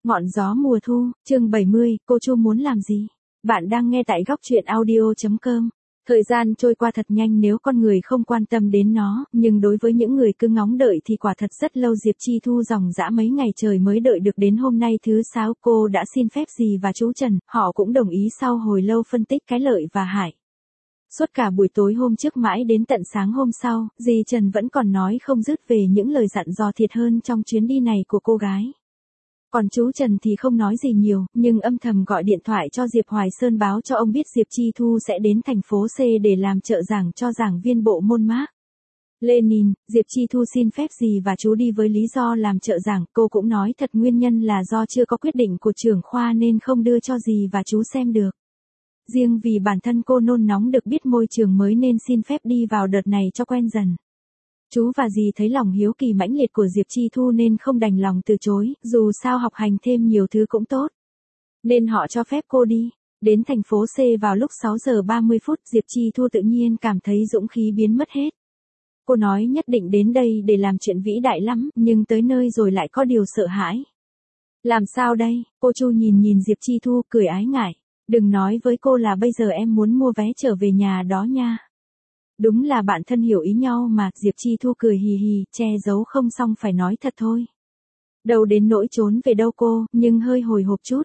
Ngọn gió mùa thu, chương 70, cô Chu muốn làm gì? Bạn đang nghe tại góc truyện audio.com. Thời gian trôi qua thật nhanh nếu con người không quan tâm đến nó, nhưng đối với những người cứ ngóng đợi thì quả thật rất lâu. Diệp Chi Thu dòng dã mấy ngày trời mới đợi được đến hôm nay thứ 6, cô đã xin phép dì và chú Trần, họ cũng đồng ý sau hồi lâu phân tích cái lợi và hại. Suốt cả buổi tối hôm trước mãi đến tận sáng hôm sau, dì Trần vẫn còn nói không dứt về những lời dặn dò thiệt hơn trong chuyến đi này của cô gái. Còn chú Trần thì không nói gì nhiều, nhưng âm thầm gọi điện thoại cho Diệp Hoài Sơn báo cho ông biết Diệp Chi Thu sẽ đến thành phố C để làm trợ giảng cho giảng viên bộ môn Mác Lênin. Diệp Chi Thu xin phép dì và chú đi với lý do làm trợ giảng, cô cũng nói thật nguyên nhân là do chưa có quyết định của trưởng khoa nên không đưa cho dì và chú xem được. Riêng vì bản thân cô nôn nóng được biết môi trường mới nên xin phép đi vào đợt này cho quen dần. Chú và dì thấy lòng hiếu kỳ mãnh liệt của Diệp Chi Thu nên không đành lòng từ chối, dù sao học hành thêm nhiều thứ cũng tốt. Nên họ cho phép cô đi. Đến thành phố C vào lúc 6 giờ 30 phút, Diệp Chi Thu tự nhiên cảm thấy dũng khí biến mất hết. Cô nói nhất định đến đây để làm chuyện vĩ đại lắm, nhưng tới nơi rồi lại có điều sợ hãi. Làm sao đây? Cô Chu nhìn Diệp Chi Thu cười ái ngại. Đừng nói với cô là bây giờ em muốn mua vé trở về nhà đó nha. Đúng là bạn thân hiểu ý nhau mà. Diệp Chi Thu cười hì hì, che giấu không xong phải nói thật thôi. Đâu đến nỗi trốn về đâu cô, nhưng hơi hồi hộp chút.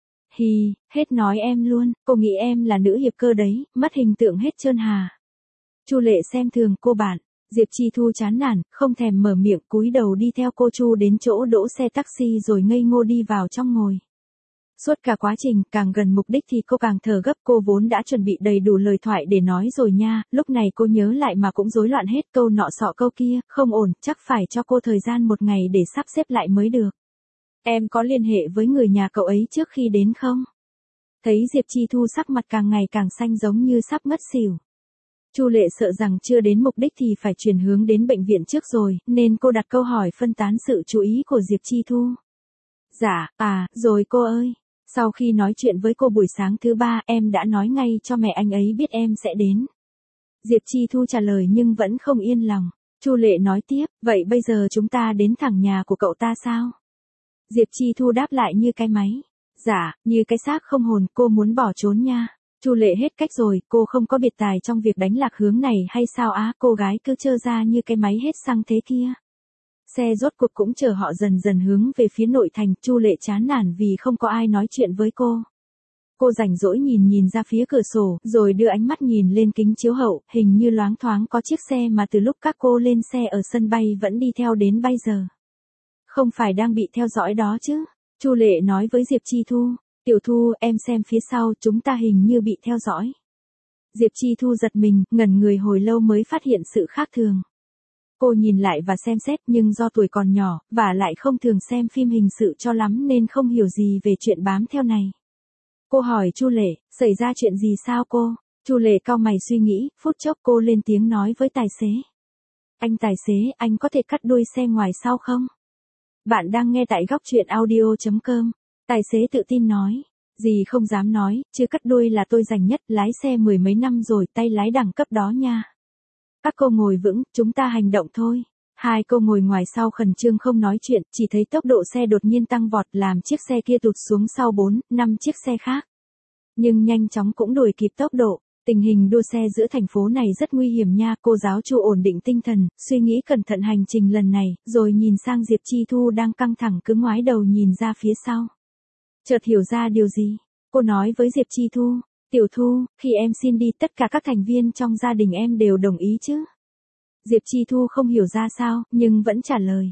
Hì, hết nói em luôn, cô nghĩ em là nữ hiệp cơ đấy, mất hình tượng hết trơn hà. Chu Lệ xem thường cô bạn. Diệp Chi Thu chán nản, không thèm mở miệng, cúi đầu đi theo cô Chu đến chỗ đỗ xe taxi rồi ngây ngô đi vào trong ngồi. Suốt cả quá trình, càng gần mục đích thì cô càng thở gấp. Cô vốn đã chuẩn bị đầy đủ lời thoại để nói rồi nha, lúc này cô nhớ lại mà cũng rối loạn hết, câu nọ sọ câu kia, không ổn, chắc phải cho cô thời gian một ngày để sắp xếp lại mới được. Em có liên hệ với người nhà cậu ấy trước khi đến không? Thấy Diệp Chi Thu sắc mặt càng ngày càng xanh giống như sắp ngất xỉu. Chu Lệ sợ rằng chưa đến mục đích thì phải chuyển hướng đến bệnh viện trước rồi, nên cô đặt câu hỏi phân tán sự chú ý của Diệp Chi Thu. Dạ, rồi cô ơi. Sau khi nói chuyện với cô buổi sáng thứ 3, em đã nói ngay cho mẹ anh ấy biết em sẽ đến. Diệp Chi Thu trả lời nhưng vẫn không yên lòng. Chu Lệ nói tiếp, vậy bây giờ chúng ta đến thẳng nhà của cậu ta sao? Diệp Chi Thu đáp lại như cái máy. Dạ, như cái xác không hồn, cô muốn bỏ trốn nha. Chu Lệ hết cách rồi, cô không có biệt tài trong việc đánh lạc hướng này hay sao á? Cô gái cứ trơ ra như cái máy hết xăng thế kia. Xe rốt cuộc cũng chở họ dần dần hướng về phía nội thành. Chu Lệ chán nản vì không có ai nói chuyện với cô. Cô rảnh rỗi nhìn ra phía cửa sổ, rồi đưa ánh mắt nhìn lên kính chiếu hậu, hình như loáng thoáng có chiếc xe mà từ lúc các cô lên xe ở sân bay vẫn đi theo đến bây giờ. Không phải đang bị theo dõi đó chứ? Chu Lệ nói với Diệp Chi Thu. Tiểu Thu, em xem phía sau, chúng ta hình như bị theo dõi. Diệp Chi Thu giật mình, ngẩn người hồi lâu mới phát hiện sự khác thường. Cô nhìn lại và xem xét nhưng do tuổi còn nhỏ, và lại không thường xem phim hình sự cho lắm nên không hiểu gì về chuyện bám theo này. Cô hỏi Chu Lệ, xảy ra chuyện gì sao cô? Chu Lệ cau mày suy nghĩ, phút chốc cô lên tiếng nói với tài xế. Anh tài xế, anh có thể cắt đuôi xe ngoài sau không? Bạn đang nghe tại góc truyện audio.com. Tài xế tự tin nói. Dì không dám nói, chứ cắt đuôi là tôi rành nhất, lái xe mười mấy năm rồi, tay lái đẳng cấp đó nha. Các cô ngồi vững, chúng ta hành động thôi. Hai cô ngồi ngoài sau khẩn trương không nói chuyện, chỉ thấy tốc độ xe đột nhiên tăng vọt làm chiếc xe kia tụt xuống sau 4-5 chiếc xe khác. Nhưng nhanh chóng cũng đuổi kịp tốc độ. Tình hình đua xe giữa thành phố này rất nguy hiểm nha. Cô giáo Chu ổn định tinh thần, suy nghĩ cẩn thận hành trình lần này, rồi nhìn sang Diệp Chi Thu đang căng thẳng cứ ngoái đầu nhìn ra phía sau. Chợt hiểu ra điều gì, cô nói với Diệp Chi Thu. Tiểu Thu, khi em xin đi tất cả các thành viên trong gia đình em đều đồng ý chứ? Diệp Chi Thu không hiểu ra sao, nhưng vẫn trả lời.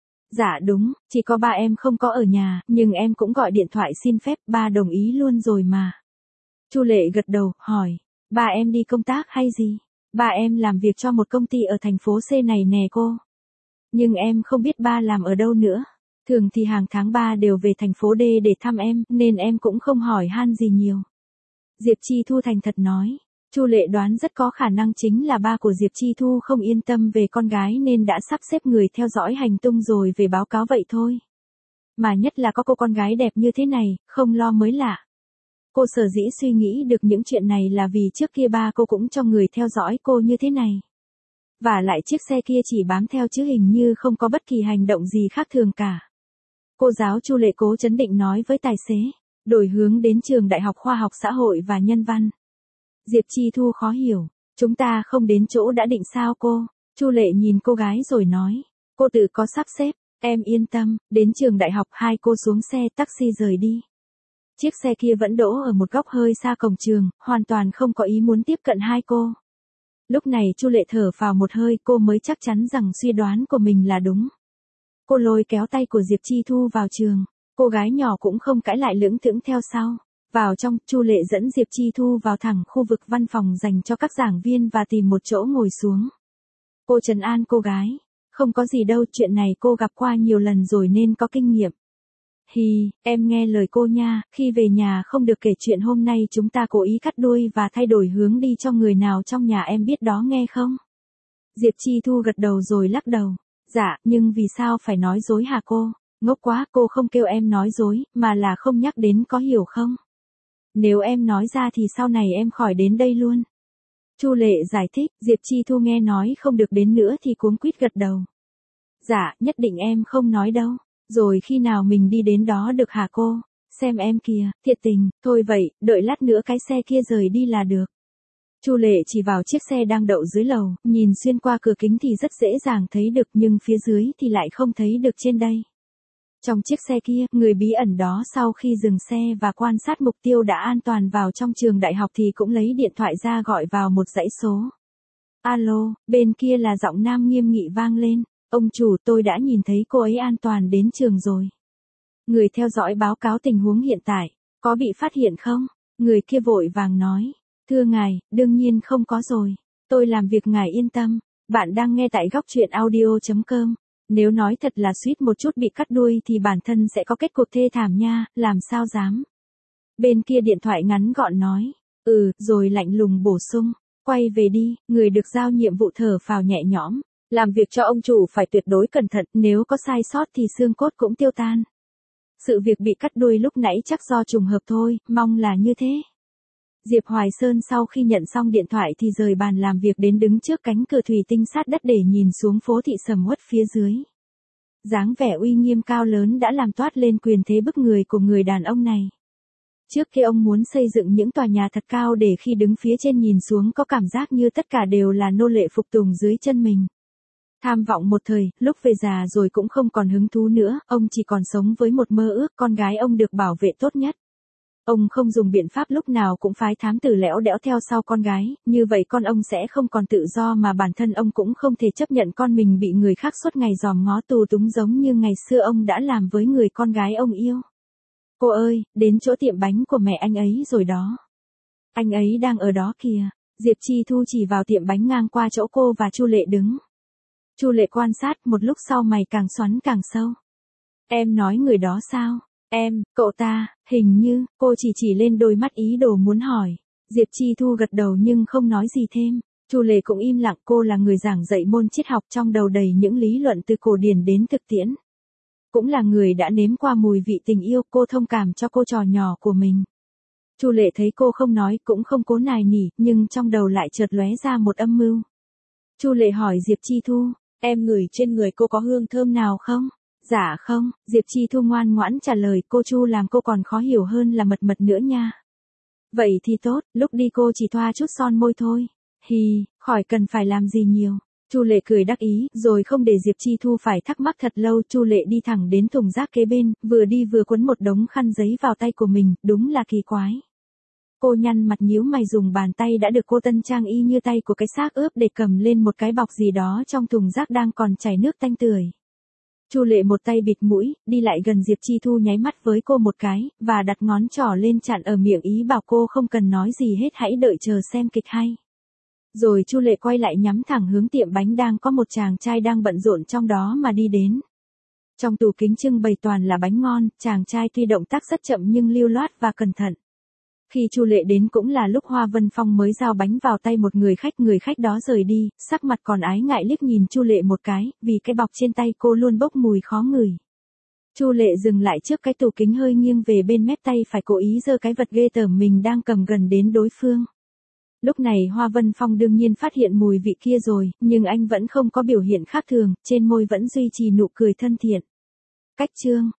Dạ đúng, chỉ có ba em không có ở nhà, nhưng em cũng gọi điện thoại xin phép, ba đồng ý luôn rồi mà. Chu Lệ gật đầu, hỏi, ba em đi công tác hay gì? Ba em làm việc cho một công ty ở thành phố C này nè cô. Nhưng em không biết ba làm ở đâu nữa. Thường thì hàng tháng ba đều về thành phố D để thăm em, nên em cũng không hỏi han gì nhiều. Diệp Chi Thu thành thật nói. Chu Lệ đoán rất có khả năng chính là ba của Diệp Chi Thu không yên tâm về con gái nên đã sắp xếp người theo dõi hành tung rồi về báo cáo vậy thôi. Mà nhất là có cô con gái đẹp như thế này, không lo mới lạ. Cô sở dĩ suy nghĩ được những chuyện này là vì trước kia ba cô cũng cho người theo dõi cô như thế này. Và lại chiếc xe kia chỉ bám theo chứ hình như không có bất kỳ hành động gì khác thường cả. Cô giáo Chu Lệ cố trấn định nói với tài xế, đổi hướng đến trường Đại học Khoa học Xã hội và Nhân văn. Diệp Chi Thu khó hiểu, chúng ta không đến chỗ đã định sao cô? Chu Lệ nhìn cô gái rồi nói, cô tự có sắp xếp, em yên tâm, đến trường đại học hai cô xuống xe taxi rời đi. Chiếc xe kia vẫn đỗ ở một góc hơi xa cổng trường, hoàn toàn không có ý muốn tiếp cận hai cô. Lúc này Chu Lệ thở vào một hơi, cô mới chắc chắn rằng suy đoán của mình là đúng. Cô lôi kéo tay của Diệp Chi Thu vào trường, cô gái nhỏ cũng không cãi lại lững thững theo sau. Vào trong, Chu Lệ dẫn Diệp Chi Thu vào thẳng khu vực văn phòng dành cho các giảng viên và tìm một chỗ ngồi xuống. Cô trấn an cô gái, không có gì đâu, chuyện này cô gặp qua nhiều lần rồi nên có kinh nghiệm. Hi, em nghe lời cô nha, khi về nhà không được kể chuyện hôm nay chúng ta cố ý cắt đuôi và thay đổi hướng đi cho người nào trong nhà em biết đó nghe không? Diệp Chi Thu gật đầu rồi lắc đầu. Dạ, nhưng vì sao phải nói dối hả cô? Ngốc quá, cô không kêu em nói dối, mà là không nhắc đến có hiểu không? Nếu em nói ra thì sau này em khỏi đến đây luôn. Chu Lệ giải thích, Diệp Chi Thu nghe nói không được đến nữa thì cuống quýt gật đầu. Dạ, nhất định em không nói đâu. Rồi khi nào mình đi đến đó được hả cô? Xem em kìa, thiệt tình, thôi vậy, đợi lát nữa cái xe kia rời đi là được. Chu Lệ chỉ vào chiếc xe đang đậu dưới lầu, nhìn xuyên qua cửa kính thì rất dễ dàng thấy được nhưng phía dưới thì lại không thấy được trên đây. Trong chiếc xe kia, người bí ẩn đó sau khi dừng xe và quan sát mục tiêu đã an toàn vào trong trường đại học thì cũng lấy điện thoại ra gọi vào một dãy số. Alo, bên kia là giọng nam nghiêm nghị vang lên. Ông chủ, tôi đã nhìn thấy cô ấy an toàn đến trường rồi. Người theo dõi báo cáo tình huống hiện tại, có bị phát hiện không? Người kia vội vàng nói. Thưa ngài, đương nhiên không có rồi. Tôi làm việc ngài yên tâm. Bạn đang nghe tại góc truyện audio.com. Nếu nói thật là suýt một chút bị cắt đuôi thì bản thân sẽ có kết cục thê thảm nha, làm sao dám. Bên kia điện thoại ngắn gọn nói. Rồi lạnh lùng bổ sung. Quay về đi, người được giao nhiệm vụ thở phào nhẹ nhõm. Làm việc cho ông chủ phải tuyệt đối cẩn thận, nếu có sai sót thì xương cốt cũng tiêu tan. Sự việc bị cắt đuôi lúc nãy chắc do trùng hợp thôi, mong là như thế. Diệp Hoài Sơn sau khi nhận xong điện thoại thì rời bàn làm việc đến đứng trước cánh cửa thủy tinh sát đất để nhìn xuống phố thị sầm uất phía dưới. Dáng vẻ uy nghiêm cao lớn đã làm toát lên quyền thế bức người của người đàn ông này. Trước khi ông muốn xây dựng những tòa nhà thật cao để khi đứng phía trên nhìn xuống có cảm giác như tất cả đều là nô lệ phục tùng dưới chân mình. Tham vọng một thời, lúc về già rồi cũng không còn hứng thú nữa, ông chỉ còn sống với một mơ ước con gái ông được bảo vệ tốt nhất. Ông không dùng biện pháp lúc nào cũng phái thám tử lẽo đẽo theo sau con gái, như vậy con ông sẽ không còn tự do mà bản thân ông cũng không thể chấp nhận con mình bị người khác suốt ngày dòm ngó tù túng giống như ngày xưa ông đã làm với người con gái ông yêu. Cô ơi, đến chỗ tiệm bánh của mẹ anh ấy rồi đó. Anh ấy đang ở đó kìa. Diệp Chi Thu chỉ vào tiệm bánh ngang qua chỗ cô và Chu Lệ đứng. Chu Lệ quan sát một lúc sau mày càng xoắn càng sâu. Em nói người đó sao? Cậu ta, hình như, cô chỉ lên đôi mắt ý đồ muốn hỏi. Diệp Chi Thu gật đầu nhưng không nói gì thêm. Chu Lệ cũng im lặng, cô là người giảng dạy môn triết học trong đầu đầy những lý luận từ cổ điển đến thực tiễn. Cũng là người đã nếm qua mùi vị tình yêu, cô thông cảm cho cô trò nhỏ của mình. Chu Lệ thấy cô không nói cũng không cố nài nỉ, nhưng trong đầu lại chợt lóe ra một âm mưu. Chu Lệ hỏi Diệp Chi Thu, em ngửi trên người cô có hương thơm nào không? Dạ không, Diệp Chi Thu ngoan ngoãn trả lời, cô Chu làm cô còn khó hiểu hơn là mật nữa nha. Vậy thì tốt, lúc đi cô chỉ thoa chút son môi thôi. Hi, khỏi cần phải làm gì nhiều. Chu Lệ cười đắc ý, rồi không để Diệp Chi Thu phải thắc mắc thật lâu, Chu Lệ đi thẳng đến thùng rác kế bên, vừa đi vừa quấn một đống khăn giấy vào tay của mình, đúng là kỳ quái. Cô nhăn mặt nhíu mày dùng bàn tay đã được cô tân trang y như tay của cái xác ướp để cầm lên một cái bọc gì đó trong thùng rác đang còn chảy nước tanh tưởi. Chu Lệ một tay bịt mũi, đi lại gần Diệp Chi Thu nháy mắt với cô một cái, và đặt ngón trỏ lên chặn ở miệng ý bảo cô không cần nói gì hết, hãy đợi chờ xem kịch hay. Rồi Chu Lệ quay lại nhắm thẳng hướng tiệm bánh đang có một chàng trai đang bận rộn trong đó mà đi đến. Trong tủ kính trưng bày toàn là bánh ngon, chàng trai tuy động tác rất chậm nhưng lưu loát và cẩn thận. Khi Chu Lệ đến cũng là lúc Hoa Vân Phong mới giao bánh vào tay một người khách đó rời đi, sắc mặt còn ái ngại liếc nhìn Chu Lệ một cái, vì cái bọc trên tay cô luôn bốc mùi khó ngửi. Chu Lệ dừng lại trước cái tủ kính hơi nghiêng về bên mép tay phải cố ý giơ cái vật ghê tởm mình đang cầm gần đến đối phương. Lúc này Hoa Vân Phong đương nhiên phát hiện mùi vị kia rồi, nhưng anh vẫn không có biểu hiện khác thường, trên môi vẫn duy trì nụ cười thân thiện. Cách chương